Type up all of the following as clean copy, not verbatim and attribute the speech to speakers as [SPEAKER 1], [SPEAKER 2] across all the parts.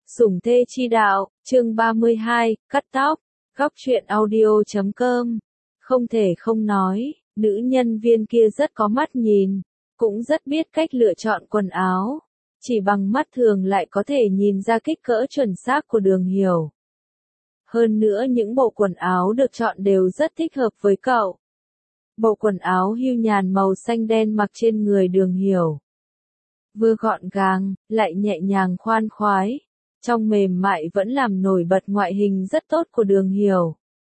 [SPEAKER 1] Sủng thê chi đạo, chương 32, cắt tóc, góc truyện audio.com. Không thể không nói, nữ nhân viên kia rất có mắt nhìn, cũng rất biết cách lựa chọn quần áo. Chỉ bằng mắt thường lại có thể nhìn ra kích cỡ chuẩn xác của Đường Hiểu. Hơn nữa những bộ quần áo được chọn đều rất thích hợp với cậu. Bộ quần áo hưu nhàn màu xanh đen mặc trên người Đường Hiểu. Vừa gọn gàng, lại nhẹ nhàng khoan khoái. Trong mềm mại vẫn làm nổi bật ngoại hình rất tốt của Đường Hiểu.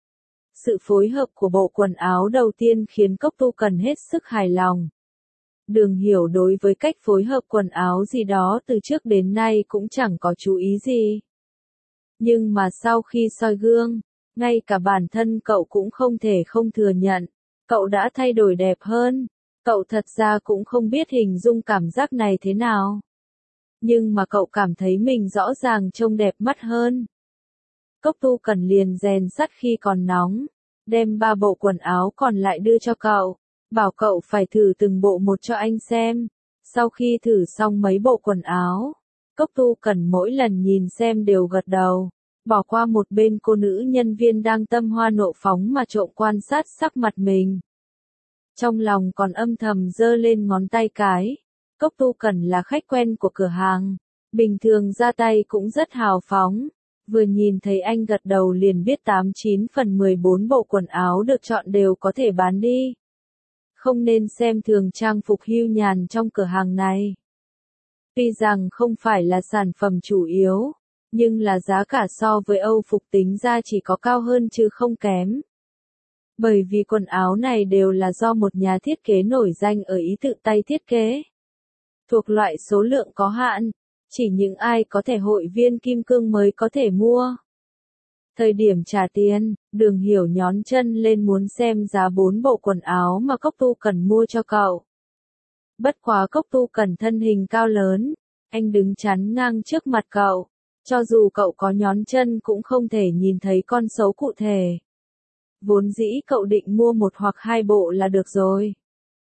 [SPEAKER 1] Sự phối hợp của bộ quần áo đầu tiên khiến Cốc Tu Cần hết sức hài lòng. Đường Hiểu đối với cách phối hợp quần áo gì đó từ trước đến nay cũng chẳng có chú ý gì. Nhưng mà sau khi soi gương, ngay cả bản thân cậu cũng không thể không thừa nhận, cậu đã thay đổi đẹp hơn. Cậu thật ra cũng không biết hình dung cảm giác này thế nào. Nhưng mà cậu cảm thấy mình rõ ràng trông đẹp mắt hơn. Cốc Tu Cần liền rèn sắt khi còn nóng, đem 3 bộ quần áo còn lại đưa cho cậu, bảo cậu phải thử từng bộ một cho anh xem. Sau khi thử xong mấy bộ quần áo, Cốc Tu Cần mỗi lần nhìn xem đều gật đầu, bỏ qua một bên cô nữ nhân viên đang tâm hoa nộ phóng mà trộm quan sát sắc mặt mình. Trong lòng còn âm thầm giơ lên ngón tay cái. Cốc Tu Cần là khách quen của cửa hàng, bình thường ra tay cũng rất hào phóng, vừa nhìn thấy anh gật đầu liền biết 89 phần 14 bộ quần áo được chọn đều có thể bán đi. Không nên xem thường trang phục hưu nhàn trong cửa hàng này. Tuy rằng không phải là sản phẩm chủ yếu, nhưng là giá cả so với Âu phục tính ra chỉ có cao hơn chứ không kém. Bởi vì quần áo này đều là do một nhà thiết kế nổi danh ở Ý tự tay thiết kế. Thuộc loại số lượng có hạn, chỉ những ai có thẻ hội viên kim cương mới có thể mua. Thời điểm trả tiền, Đường Hiểu nhón chân lên muốn xem giá 4 bộ quần áo mà Cốc Tu Cần mua cho cậu. Bất quá Cốc Tu Cần thân hình cao lớn, anh đứng chắn ngang trước mặt cậu, cho dù cậu có nhón chân cũng không thể nhìn thấy con số cụ thể. Vốn dĩ cậu định mua 1 hoặc 2 bộ là được rồi.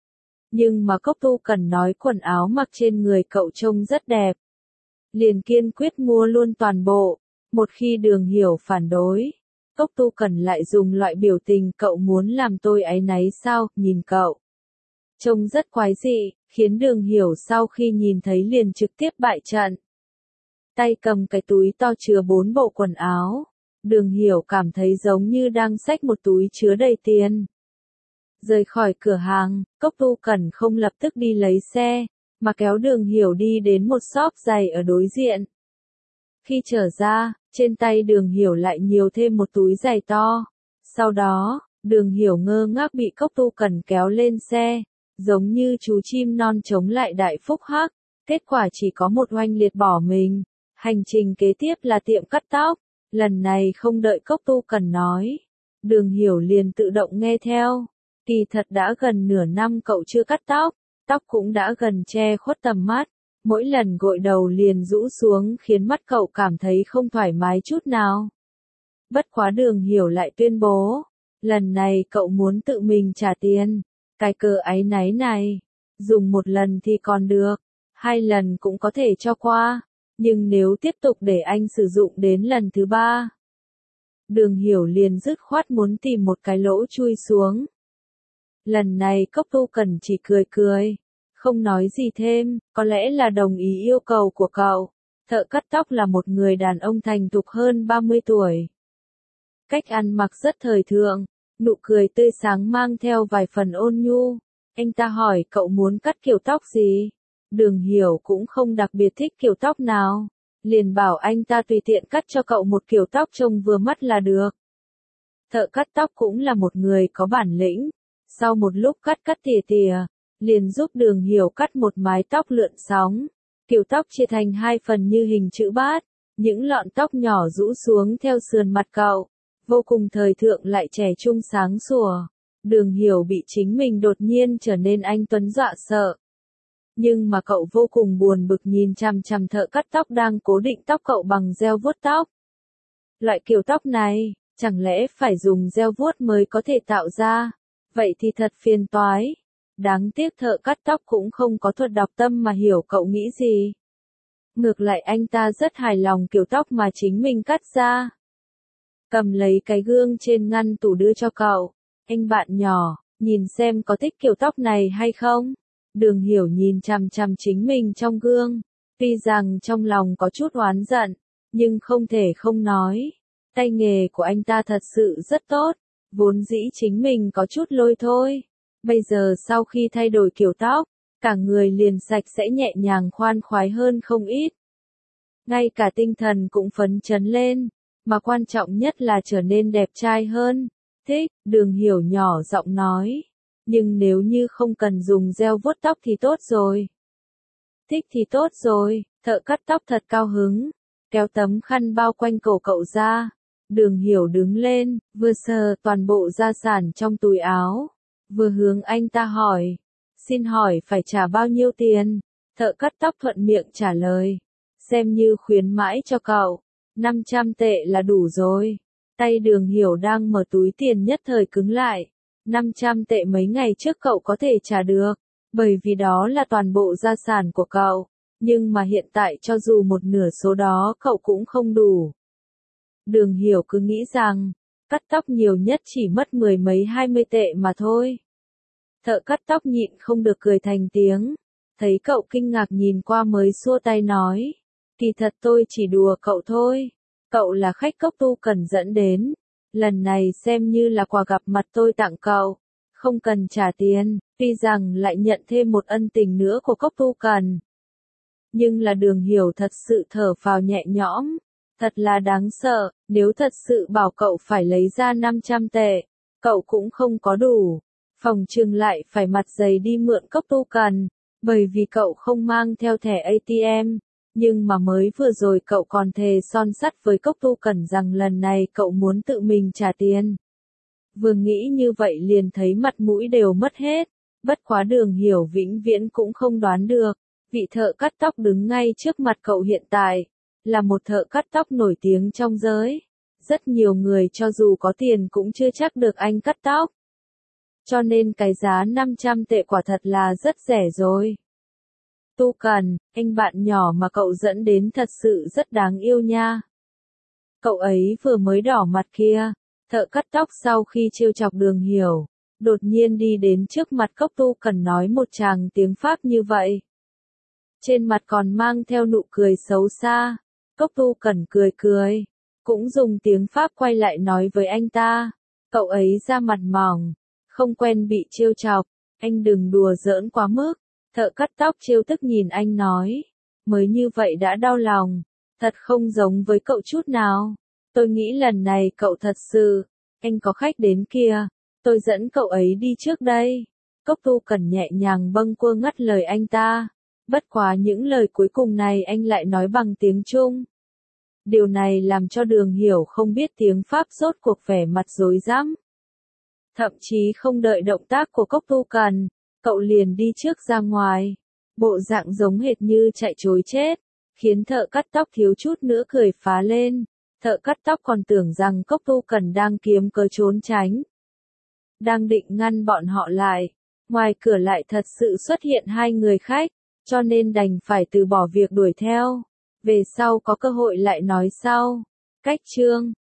[SPEAKER 1] Nhưng mà Cốc Tu Cần nói quần áo mặc trên người cậu trông rất đẹp. Liền kiên quyết mua luôn toàn bộ. Một khi Đường Hiểu phản đối, Cốc Tu Cần lại dùng loại biểu tình cậu muốn làm tôi áy náy sao, nhìn cậu. Trông rất quái dị, khiến Đường Hiểu sau khi nhìn thấy liền trực tiếp bại trận. Tay cầm cái túi to chứa 4 bộ quần áo. Đường Hiểu cảm thấy giống như đang xách một túi chứa đầy tiền. Rời khỏi cửa hàng, Cốc Tu Cần không lập tức đi lấy xe, mà kéo Đường Hiểu đi đến một shop giày ở đối diện. Khi trở ra, trên tay Đường Hiểu lại nhiều thêm một túi giày to. Sau đó, Đường Hiểu ngơ ngác bị Cốc Tu Cần kéo lên xe, giống như chú chim non chống lại đại phúc hắc. Kết quả chỉ có một oanh liệt bỏ mình. Hành trình kế tiếp là tiệm cắt tóc. Lần này không đợi Cốc Tu Cần nói, Đường Hiểu liền tự động nghe theo. Kỳ thật đã gần nửa năm cậu chưa cắt tóc, tóc cũng đã gần che khuất tầm mắt, mỗi lần gội đầu liền rũ xuống khiến mắt cậu cảm thấy không thoải mái chút nào. Bất quá Đường Hiểu lại tuyên bố, lần này cậu muốn tự mình trả tiền, cái cớ áy náy này, dùng 1 lần thì còn được, 2 lần cũng có thể cho qua, nhưng nếu tiếp tục để anh sử dụng đến lần thứ 3. Đường Hiểu liền dứt khoát muốn tìm một cái lỗ chui xuống. Lần này Cốc Tu Cần chỉ cười cười, không nói gì thêm, có lẽ là đồng ý yêu cầu của cậu. Thợ cắt tóc là một người đàn ông thành thục hơn 30 tuổi. Cách ăn mặc rất thời thượng, nụ cười tươi sáng mang theo vài phần ôn nhu. Anh ta hỏi cậu muốn cắt kiểu tóc gì? Đường Hiểu cũng không đặc biệt thích kiểu tóc nào, liền bảo anh ta tùy tiện cắt cho cậu một kiểu tóc trông vừa mắt là được. Thợ cắt tóc cũng là một người có bản lĩnh. Sau một lúc cắt tỉa, liền giúp Đường Hiểu cắt một mái tóc lượn sóng. Kiểu tóc chia thành 2 phần như hình chữ bát, những lọn tóc nhỏ rũ xuống theo sườn mặt cậu, vô cùng thời thượng lại trẻ trung sáng sủa. Đường Hiểu bị chính mình đột nhiên trở nên anh tuấn dọa sợ. Nhưng mà cậu vô cùng buồn bực nhìn chằm chằm thợ cắt tóc đang cố định tóc cậu bằng gel vuốt tóc. Loại kiểu tóc này, chẳng lẽ phải dùng gel vuốt mới có thể tạo ra? Vậy thì thật phiền toái. Đáng tiếc thợ cắt tóc cũng không có thuật đọc tâm mà hiểu cậu nghĩ gì. Ngược lại anh ta rất hài lòng kiểu tóc mà chính mình cắt ra. Cầm lấy cái gương trên ngăn tủ đưa cho cậu. Anh bạn nhỏ, nhìn xem có thích kiểu tóc này hay không? Đường Hiểu nhìn chằm chằm chính mình trong gương. Tuy rằng trong lòng có chút oán giận, nhưng không thể không nói. Tay nghề của anh ta thật sự rất tốt. Vốn dĩ chính mình có chút lôi thôi. Bây giờ sau khi thay đổi kiểu tóc, cả người liền sạch sẽ nhẹ nhàng khoan khoái hơn không ít. Ngay cả tinh thần cũng phấn chấn lên, mà quan trọng nhất là trở nên đẹp trai hơn. Thích, Đường Hiểu nhỏ giọng nói. Nhưng nếu như không cần dùng gel vuốt tóc thì tốt rồi. Thích thì tốt rồi, thợ cắt tóc thật cao hứng. Kéo tấm khăn bao quanh cổ cậu ra. Đường Hiểu đứng lên, vừa sờ toàn bộ gia sản trong túi áo. Vừa hướng anh ta hỏi. Xin hỏi phải trả bao nhiêu tiền? Thợ cắt tóc thuận miệng trả lời. Xem như khuyến mãi cho cậu. 500 tệ là đủ rồi. Tay Đường Hiểu đang mở túi tiền nhất thời cứng lại. 500 tệ mấy ngày trước cậu có thể trả được. Bởi vì đó là toàn bộ gia sản của cậu. Nhưng mà hiện tại cho dù một nửa số đó cậu cũng không đủ. Đường Hiểu cứ nghĩ rằng, cắt tóc nhiều nhất chỉ mất 10 mấy 20 tệ mà thôi. Thợ cắt tóc nhịn không được cười thành tiếng. Thấy cậu kinh ngạc nhìn qua mới xua tay nói. Kỳ thật tôi chỉ đùa cậu thôi. Cậu là khách Cốc Tu Cần dẫn đến. Lần này xem như là quà gặp mặt tôi tặng cậu. Không cần trả tiền, tuy rằng lại nhận thêm một ân tình nữa của Cốc Tu Cần. Nhưng là Đường Hiểu thật sự thở phào nhẹ nhõm. Thật là đáng sợ, nếu thật sự bảo cậu phải lấy ra 500 tệ, cậu cũng không có đủ. Phòng trừng lại phải mặt dày đi mượn Cốc Tu Cần, bởi vì cậu không mang theo thẻ ATM. Nhưng mà mới vừa rồi cậu còn thề son sắt với Cốc Tu Cần rằng lần này cậu muốn tự mình trả tiền. Vừa nghĩ như vậy liền thấy mặt mũi đều mất hết. Bất quá Đường Hiểu vĩnh viễn cũng không đoán được. Vị thợ cắt tóc đứng ngay trước mặt cậu hiện tại, là một thợ cắt tóc nổi tiếng trong giới. Rất nhiều người cho dù có tiền cũng chưa chắc được anh cắt tóc. Cho nên cái giá 500 tệ quả thật là rất rẻ rồi. Tu Cần, anh bạn nhỏ mà cậu dẫn đến thật sự rất đáng yêu nha. Cậu ấy vừa mới đỏ mặt kia. Thợ cắt tóc sau khi trêu chọc Đường Hiểu, đột nhiên đi đến trước mặt Cốc Tu Cần nói một tràng tiếng Pháp như vậy. Trên mặt còn mang theo nụ cười xấu xa. Cốc Tu Cần cười cười, cũng dùng tiếng Pháp quay lại nói với anh ta. Cậu ấy ra mặt mỏng, không quen bị trêu chọc, anh đừng đùa giỡn quá mức. Thợ cắt tóc trêu tức nhìn anh nói, mới như vậy đã đau lòng, thật không giống với cậu chút nào. Tôi nghĩ lần này cậu thật sự, anh có khách đến kìa, tôi dẫn cậu ấy đi trước đây. Cốc Tu Cần nhẹ nhàng bâng quơ ngắt lời anh ta. Bất quá những lời cuối cùng này anh lại nói bằng tiếng Trung. Điều này làm cho Đường Hiểu không biết tiếng Pháp rốt cuộc vẻ mặt rối rắm. Thậm chí không đợi động tác của Cốc Tu Cần, cậu liền đi trước ra ngoài. Bộ dạng giống hệt như chạy trối chết, khiến thợ cắt tóc thiếu chút nữa cười phá lên. Thợ cắt tóc còn tưởng rằng Cốc Tu Cần đang kiếm cớ trốn tránh. Đang định ngăn bọn họ lại, ngoài cửa lại thật sự xuất hiện hai người khách, cho nên đành phải từ bỏ việc đuổi theo. Về sau có cơ hội lại nói sau. Cách chương